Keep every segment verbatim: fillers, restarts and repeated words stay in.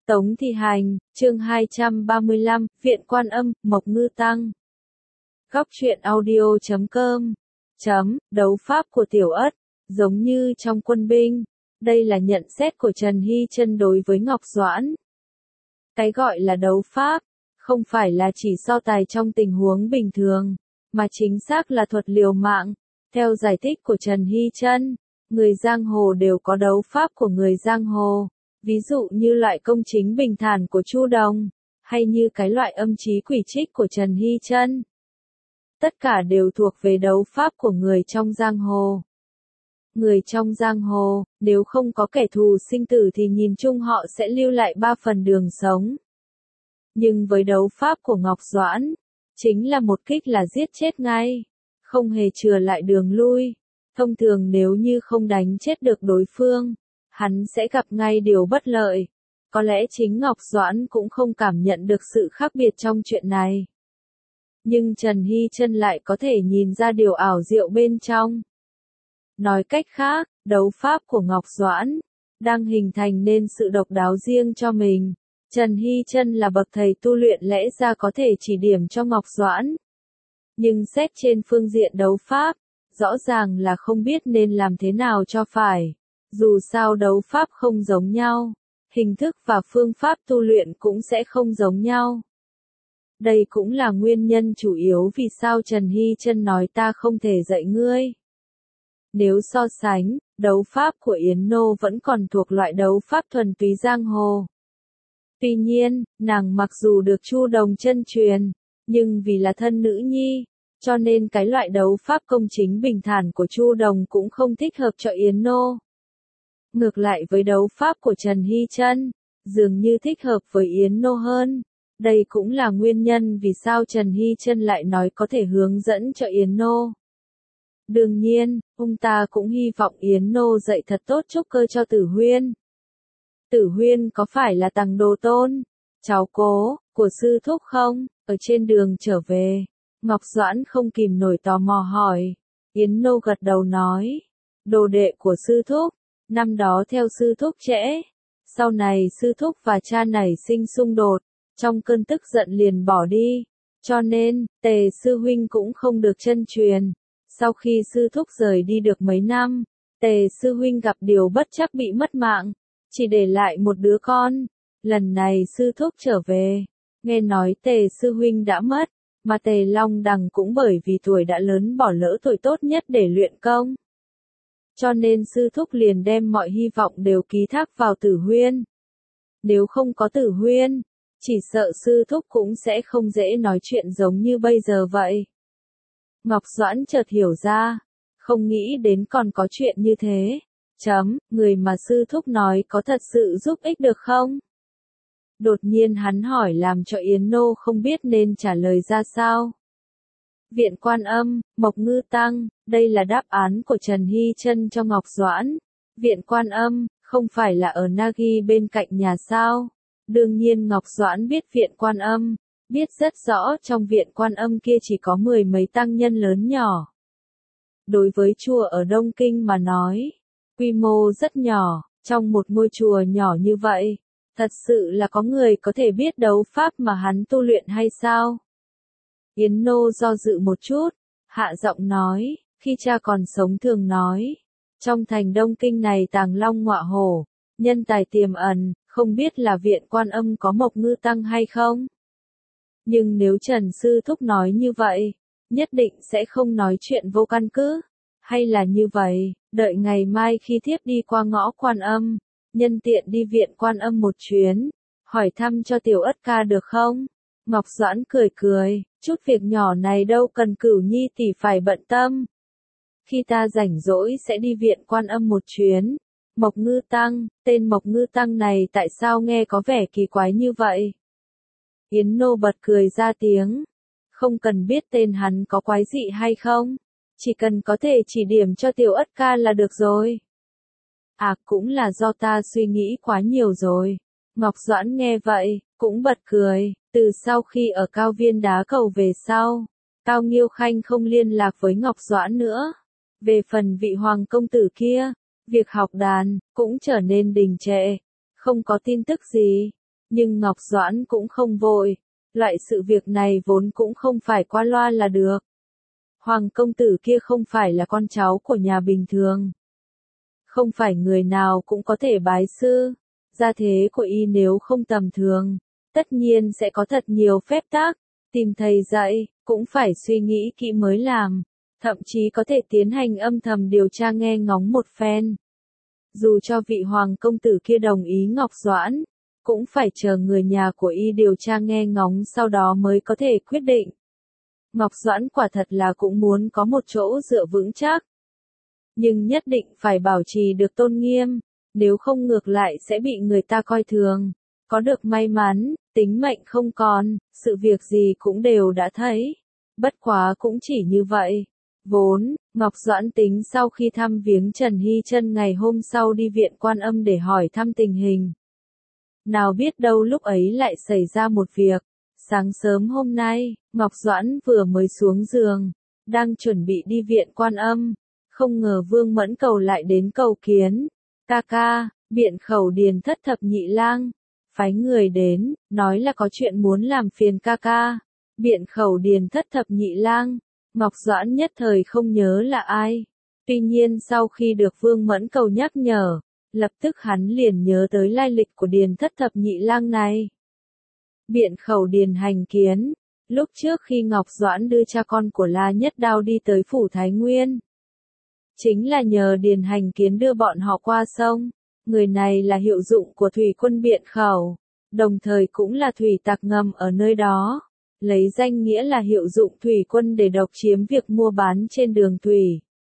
Tống Thị Hành, chương hai trăm ba mươi lăm, Viện Quan Âm, Mộc Ngư Tăng. Góc truyện audio chấm com. Chấm, đấu pháp của Tiểu Ất, giống như trong quân binh. Đây là nhận xét của Trần Hy Trân đối với Ngọc Doãn. Cái gọi là đấu pháp, không phải là chỉ so tài trong tình huống bình thường, mà chính xác là thuật liều mạng. Theo giải thích của Trần Hy Trân, người giang hồ đều có đấu pháp của người giang hồ. Ví dụ như loại công chính bình thản của Chu Đồng, hay như cái loại âm trí quỷ trích của Trần Hy Trân. Tất cả đều thuộc về đấu pháp của người trong giang hồ. Người trong giang hồ, nếu không có kẻ thù sinh tử thì nhìn chung họ sẽ lưu lại ba phần đường sống. Nhưng với đấu pháp của Ngọc Doãn, chính là một kích là giết chết ngay, không hề chừa lại đường lui. Thông thường nếu như không đánh chết được đối phương, hắn sẽ gặp ngay điều bất lợi. Có lẽ chính Ngọc Doãn cũng không cảm nhận được sự khác biệt trong chuyện này. Nhưng Trần Hy Trân lại có thể nhìn ra điều ảo diệu bên trong. Nói cách khác, đấu pháp của Ngọc Doãn đang hình thành nên sự độc đáo riêng cho mình. Trần Hy Trân là bậc thầy tu luyện lẽ ra có thể chỉ điểm cho Ngọc Doãn. Nhưng xét trên phương diện đấu pháp, rõ ràng là không biết nên làm thế nào cho phải. Dù sao đấu pháp không giống nhau, hình thức và phương pháp tu luyện cũng sẽ không giống nhau. Đây cũng là nguyên nhân chủ yếu vì sao Trần Hy Trân nói ta không thể dạy ngươi. Nếu so sánh, đấu pháp của Yến Nô vẫn còn thuộc loại đấu pháp thuần túy giang hồ. Tuy nhiên, nàng mặc dù được Chu Đồng chân truyền, nhưng vì là thân nữ nhi, cho nên cái loại đấu pháp công chính bình thản của Chu Đồng cũng không thích hợp cho Yến Nô. Ngược lại với đấu pháp của Trần Hy Trân, dường như thích hợp với Yến Nô hơn. Đây cũng là nguyên nhân vì sao Trần Hy Trân lại nói có thể hướng dẫn cho Yến Nô. Đương nhiên, ông ta cũng hy vọng Yến Nô dạy thật tốt trúc cơ cho Tử Huyên. Tử Huyên có phải là Tằng Đồ Tôn, cháu cố, của sư thúc không? Ở trên đường trở về, Ngọc Doãn không kìm nổi tò mò hỏi. Yến Nô gật đầu nói, đồ đệ của sư thúc. Năm đó theo sư thúc trễ, sau này sư thúc và cha nảy sinh xung đột, trong cơn tức giận liền bỏ đi, cho nên, Tề sư huynh cũng không được chân truyền. Sau khi sư thúc rời đi được mấy năm, Tề sư huynh gặp điều bất trắc bị mất mạng, chỉ để lại một đứa con. Lần này sư thúc trở về, nghe nói Tề sư huynh đã mất, mà Tề Long Đằng cũng bởi vì tuổi đã lớn bỏ lỡ tuổi tốt nhất để luyện công. Cho nên sư thúc liền đem mọi hy vọng đều ký thác vào Tử Huyên. Nếu không có Tử Huyên, chỉ sợ sư thúc cũng sẽ không dễ nói chuyện giống như bây giờ vậy. Ngọc Doãn chợt hiểu ra, không nghĩ đến còn có chuyện như thế. Chấm, người mà sư thúc nói có thật sự giúp ích được không? Đột nhiên hắn hỏi làm cho Yến Nô không biết nên trả lời ra sao. Viện Quan Âm, Mộc Ngư Tăng, đây là đáp án của Trần Hy Trân cho Ngọc Doãn. Viện Quan Âm, không phải là ở Nagi bên cạnh nhà sao? Đương nhiên Ngọc Doãn biết Viện Quan Âm, biết rất rõ trong Viện Quan Âm kia chỉ có mười mấy tăng nhân lớn nhỏ. Đối với chùa ở Đông Kinh mà nói, quy mô rất nhỏ, trong một ngôi chùa nhỏ như vậy, thật sự là có người có thể biết đấu pháp mà hắn tu luyện hay sao? Yến Nô do dự một chút, hạ giọng nói, khi cha còn sống thường nói, trong thành Đông Kinh này tàng long ngọa hổ, nhân tài tiềm ẩn, không biết là Viện Quan Âm có Mộc Ngư Tăng hay không? Nhưng nếu Trần Sư Thúc nói như vậy, nhất định sẽ không nói chuyện vô căn cứ. Hay là như vậy, đợi ngày mai khi thiếp đi qua ngõ Quan Âm, nhân tiện đi Viện Quan Âm một chuyến, hỏi thăm cho Tiểu Ất ca được không? Ngọc Doãn cười cười, chút việc nhỏ này đâu cần Cửu Nhi tỷ phải bận tâm. Khi ta rảnh rỗi sẽ đi Viện Quan Âm một chuyến. Mộc Ngư Tăng, tên Mộc Ngư Tăng này tại sao nghe có vẻ kỳ quái như vậy? Yến Nô bật cười ra tiếng. Không cần biết tên hắn có quái dị hay không, chỉ cần có thể chỉ điểm cho Tiểu Ất ca là được rồi. À, cũng là do ta suy nghĩ quá nhiều rồi. Ngọc Doãn nghe vậy, cũng bật cười. Từ sau khi ở Cao Viên Đá Cầu về sau, Cao Nghiêu Khanh không liên lạc với Ngọc Doãn nữa. Về phần vị hoàng công tử kia, việc học đàn cũng trở nên đình trệ, không có tin tức gì. Nhưng Ngọc Doãn cũng không vội, loại sự việc này vốn cũng không phải qua loa là được. Hoàng công tử kia không phải là con cháu của nhà bình thường. Không phải người nào cũng có thể bái sư, gia thế của y nếu không tầm thường, tất nhiên sẽ có thật nhiều phép tắc, tìm thầy dạy, cũng phải suy nghĩ kỹ mới làm, thậm chí có thể tiến hành âm thầm điều tra nghe ngóng một phen. Dù cho vị hoàng công tử kia đồng ý Ngọc Doãn, cũng phải chờ người nhà của y điều tra nghe ngóng sau đó mới có thể quyết định. Ngọc Doãn quả thật là cũng muốn có một chỗ dựa vững chắc. Nhưng nhất định phải bảo trì được tôn nghiêm, nếu không ngược lại sẽ bị người ta coi thường. Có được may mắn, tính mệnh không còn, sự việc gì cũng đều đã thấy. Bất quá cũng chỉ như vậy. Vốn, Ngọc Doãn tính sau khi thăm viếng Trần Hy Trân ngày hôm sau đi viện Quan Âm để hỏi thăm tình hình. Nào biết đâu lúc ấy lại xảy ra một việc. Sáng sớm hôm nay, Ngọc Doãn vừa mới xuống giường, đang chuẩn bị đi viện Quan Âm. Không ngờ Vương Mẫn Cầu lại đến cầu kiến. Ca ca, biện khẩu điền thất thập nhị lang. Phái người đến, nói là có chuyện muốn làm phiền ca ca. Biện khẩu điền thất thập nhị lang. Ngọc Doãn nhất thời không nhớ là ai. Tuy nhiên sau khi được Vương Mẫn Cầu nhắc nhở, lập tức hắn liền nhớ tới lai lịch của điền thất thập nhị lang này. Biện khẩu điền hành kiến. Lúc trước khi Ngọc Doãn đưa cha con của La Nhất Đao đi tới phủ Thái Nguyên, chính là nhờ điền hành kiến đưa bọn họ qua sông. Người này là hiệu dụng của thủy quân biện khẩu, đồng thời cũng là thủy tặc ngầm ở nơi đó, lấy danh nghĩa là hiệu dụng thủy quân để độc chiếm việc mua bán trên đường thủy.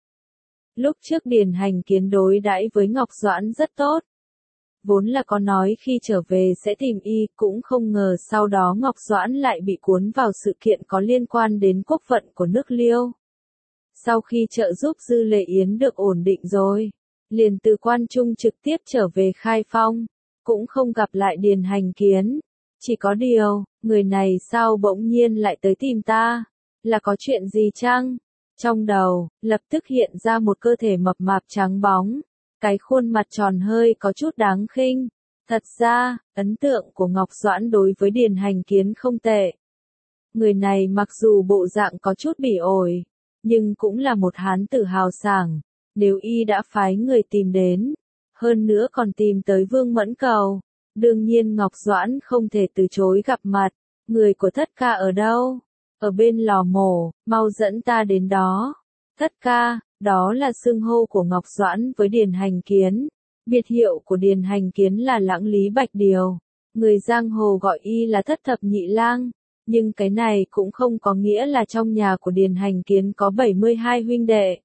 Lúc trước điền hành kiến đối đãi với Ngọc Doãn rất tốt. Vốn là có nói khi trở về sẽ tìm y, cũng không ngờ sau đó Ngọc Doãn lại bị cuốn vào sự kiện có liên quan đến quốc vận của nước Liêu. Sau khi trợ giúp Dư Lệ Yến được ổn định rồi, liền từ Quan Trung trực tiếp trở về Khai Phong, cũng không gặp lại điền hành kiến. Chỉ có điều, người này sao bỗng nhiên lại tới tìm ta, là có chuyện gì chăng? Trong đầu, lập tức hiện ra một cơ thể mập mạp trắng bóng, cái khuôn mặt tròn hơi có chút đáng khinh. Thật ra, ấn tượng của Ngọc Doãn đối với điền hành kiến không tệ. Người này mặc dù bộ dạng có chút bỉ ổi, nhưng cũng là một hán tử hào sảng. Nếu y đã phái người tìm đến, hơn nữa còn tìm tới Vương Mẫn Cầu, đương nhiên Ngọc Doãn không thể từ chối gặp mặt. Người của thất ca ở đâu? Ở bên lò mổ, mau dẫn ta đến đó. Thất ca, đó là xưng hô của Ngọc Doãn với điền hành kiến. Biệt hiệu của điền hành kiến là Lãng Lý Bạch Điều. Người giang hồ gọi y là thất thập nhị lang. Nhưng cái này cũng không có nghĩa là trong nhà của điền hành kiến có bảy mươi hai huynh đệ.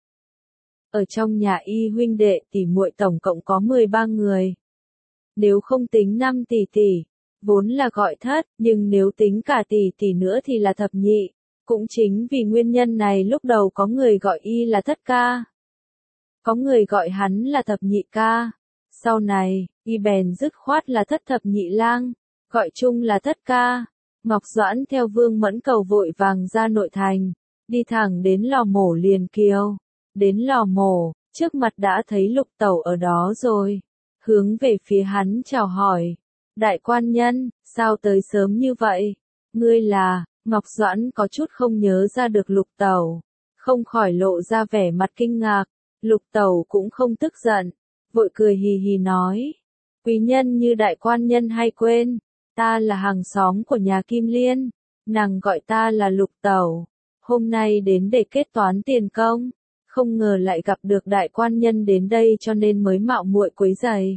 Ở trong nhà y huynh đệ tỷ muội tổng cộng có mười ba người. Nếu không tính năm tỷ tỷ, vốn là gọi thất, nhưng nếu tính cả tỷ tỷ nữa thì là thập nhị. Cũng chính vì nguyên nhân này lúc đầu có người gọi y là thất ca. Có người gọi hắn là thập nhị ca. Sau này, y bèn dứt khoát là thất thập nhị lang, gọi chung là thất ca. Ngọc Doãn theo Vương Mẫn Cầu vội vàng ra nội thành, đi thẳng đến lò mổ Liền Kiều. Đến lò mổ, trước mặt đã thấy Lục Tẩu ở đó rồi. Hướng về phía hắn chào hỏi. Đại quan nhân, sao tới sớm như vậy? Ngươi là, Ngọc Doãn có chút không nhớ ra được Lục Tẩu. Không khỏi lộ ra vẻ mặt kinh ngạc. Lục Tẩu cũng không tức giận. Vội cười hì hì nói. Quý nhân như đại quan nhân hay quên. Ta là hàng xóm của nhà Kim Liên. Nàng gọi ta là Lục Tẩu. Hôm nay đến để kết toán tiền công. Không ngờ lại gặp được đại quan nhân đến đây cho nên mới mạo muội quấy rầy.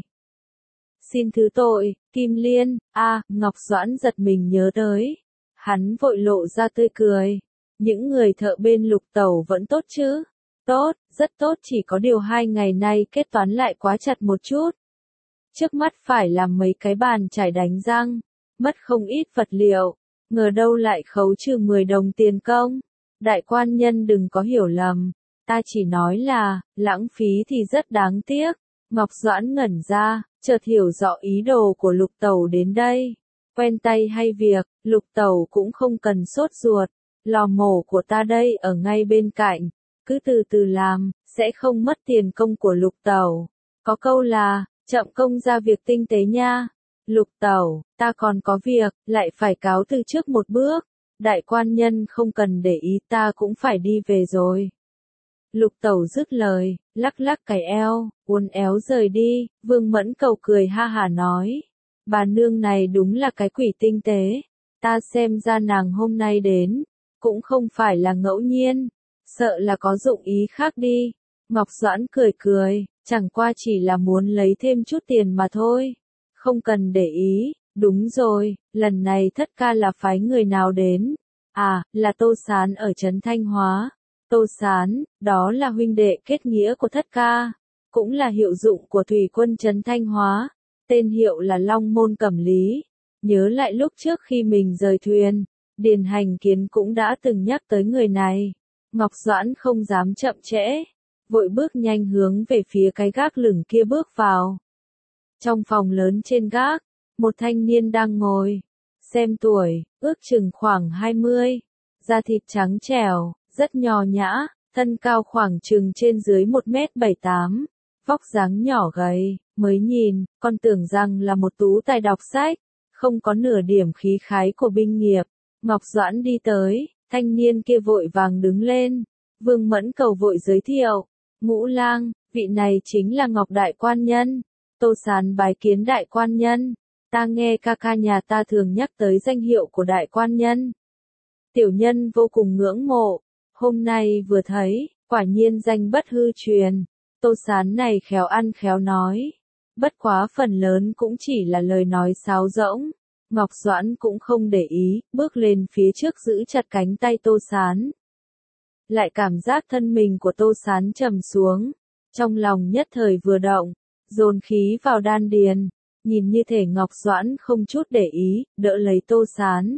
Xin thứ tội, Kim Liên. A, à, Ngọc Doãn giật mình nhớ tới. Hắn vội lộ ra tươi cười. Những người thợ bên Lục Tẩu vẫn tốt chứ? Tốt, rất tốt, chỉ có điều hai ngày nay kết toán lại quá chặt một chút. Trước mắt phải làm mấy cái bàn chải đánh răng, mất không ít vật liệu, ngờ đâu lại khấu trừ mười đồng tiền công. Đại quan nhân đừng có hiểu lầm, ta chỉ nói là, lãng phí thì rất đáng tiếc. Ngọc Doãn ngẩn ra, chợt hiểu rõ ý đồ của Lục Tẩu đến đây. Quen tay hay việc, Lục Tẩu cũng không cần sốt ruột, lò mổ của ta đây ở ngay bên cạnh, cứ từ từ làm, sẽ không mất tiền công của Lục Tẩu. Có câu là, chậm công ra việc tinh tế nha. Lục tẩu, ta còn có việc, lại phải cáo từ trước một bước. Đại quan nhân không cần để ý, ta cũng phải đi về rồi. Lục tẩu dứt lời, lắc lắc cái eo, uốn éo rời đi. Vương Mẫn Cầu cười ha hả nói. Bà nương này đúng là cái quỷ tinh tế. Ta xem ra nàng hôm nay đến, cũng không phải là ngẫu nhiên. Sợ là có dụng ý khác đi. Ngọc Doãn cười cười, chẳng qua chỉ là muốn lấy thêm chút tiền mà thôi. Không cần để ý, đúng rồi, lần này thất ca là phái người nào đến? À, là Tô Sán ở trấn Thanh Hóa. Tô Sán, đó là huynh đệ kết nghĩa của thất ca, cũng là hiệu dụng của thủy quân trấn Thanh Hóa, tên hiệu là Long Môn Cẩm Lý. Nhớ lại lúc trước khi mình rời thuyền, Điền Hành Kiến cũng đã từng nhắc tới người này. Ngọc Doãn không dám chậm trễ, vội bước nhanh hướng về phía cái gác lửng kia bước vào. Trong phòng lớn trên gác, một thanh niên đang ngồi, xem tuổi, ước chừng khoảng hai mươi, da thịt trắng trẻo, rất nho nhã, thân cao khoảng chừng trên dưới một mét bảy tám, vóc dáng nhỏ gầy, mới nhìn, còn tưởng rằng là một tú tài đọc sách, không có nửa điểm khí khái của binh nghiệp. Ngọc Doãn đi tới, thanh niên kia vội vàng đứng lên, Vương Mẫn Cầu vội giới thiệu, Ngũ lang, vị này chính là Ngọc Đại Quan Nhân. Tô Sán bái kiến Đại Quan Nhân, ta nghe ca ca nhà ta thường nhắc tới danh hiệu của Đại Quan Nhân. Tiểu nhân vô cùng ngưỡng mộ, hôm nay vừa thấy, quả nhiên danh bất hư truyền. Tô Sán này khéo ăn khéo nói, bất quá phần lớn cũng chỉ là lời nói sáo rỗng. Ngọc Doãn cũng không để ý, bước lên phía trước giữ chặt cánh tay Tô Sán. Lại cảm giác thân mình của Tô Sán trầm xuống, trong lòng nhất thời vừa động, dồn khí vào đan điền, nhìn như thể Ngọc Doãn không chút để ý, đỡ lấy Tô Sán.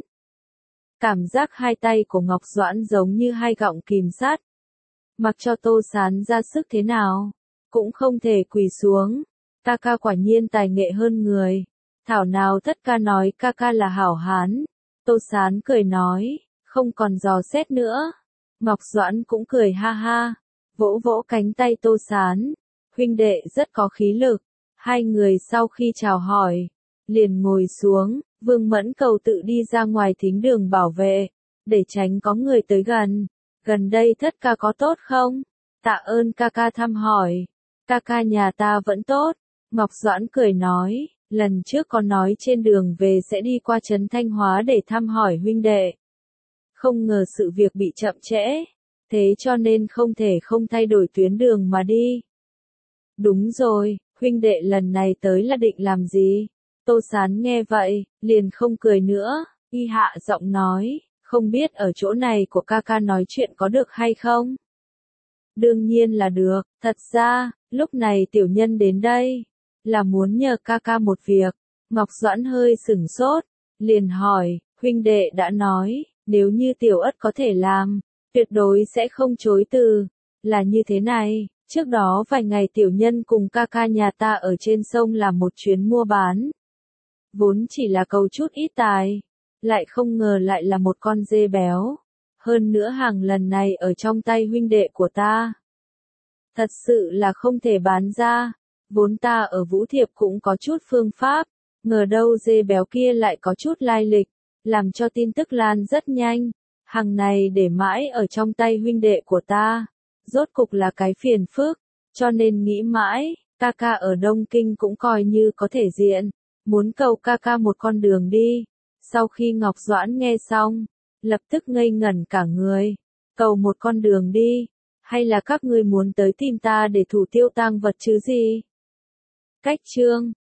Cảm giác hai tay của Ngọc Doãn giống như hai gọng kìm sắt. Mặc cho Tô Sán ra sức thế nào, cũng không thể quỳ xuống. Ca ca quả nhiên tài nghệ hơn người. Thảo nào thất ca nói ca ca là hảo hán. Tô Sán cười nói, không còn dò xét nữa. Ngọc Doãn cũng cười ha ha, vỗ vỗ cánh tay Tô Sán. Huynh đệ rất có khí lực. Hai người sau khi chào hỏi, liền ngồi xuống. Vương Mẫn Cầu tự đi ra ngoài thính đường bảo vệ, để tránh có người tới gần. Gần đây thất ca có tốt không? Tạ ơn ca ca thăm hỏi. Ca ca nhà ta vẫn tốt. Ngọc Doãn cười nói, lần trước có nói trên đường về sẽ đi qua trấn Thanh Hóa để thăm hỏi huynh đệ. Không ngờ sự việc bị chậm trễ, thế cho nên không thể không thay đổi tuyến đường mà đi. Đúng rồi, huynh đệ lần này tới là định làm gì? Tô Sán nghe vậy, liền không cười nữa, y hạ giọng nói, không biết ở chỗ này của ca ca nói chuyện có được hay không? Đương nhiên là được, thật ra, lúc này tiểu nhân đến đây, là muốn nhờ ca ca một việc. Ngọc Doãn hơi sửng sốt, liền hỏi, huynh đệ đã nói, nếu như tiểu ất có thể làm, tuyệt đối sẽ không chối từ. Là như thế này, trước đó vài ngày tiểu nhân cùng ca ca nhà ta ở trên sông làm một chuyến mua bán. Vốn chỉ là cầu chút ít tài, lại không ngờ lại là một con dê béo. Hơn nữa hàng lần này ở trong tay huynh đệ của ta. Thật sự là không thể bán ra. Vốn ta ở Vũ Thiệp cũng có chút phương pháp, ngờ đâu dê béo kia lại có chút lai lịch, làm cho tin tức lan rất nhanh. Hàng này để mãi ở trong tay huynh đệ của ta, rốt cục là cái phiền phức, cho nên nghĩ mãi, ca ca ở Đông Kinh cũng coi như có thể diện, muốn cầu ca ca một con đường đi. Sau khi Ngọc Doãn nghe xong, lập tức ngây ngẩn cả người, cầu một con đường đi, hay là các ngươi muốn tới tìm ta để thủ tiêu tang vật chứ gì? Cách chương